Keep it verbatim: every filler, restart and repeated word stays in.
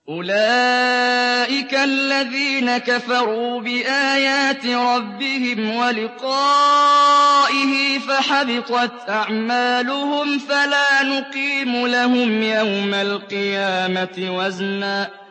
أُولَٰئِكَ الَّذِينَ كَفَرُوا بِآيَاتِ رَبِّهِمْ وَلِقَائِهِ فَحَبِطَتْ أَعْمَالُهُمْ فَلَا نُقِيمُ لَهُمْ يَوْمَ الْقِيَامَةِ وَزْنًا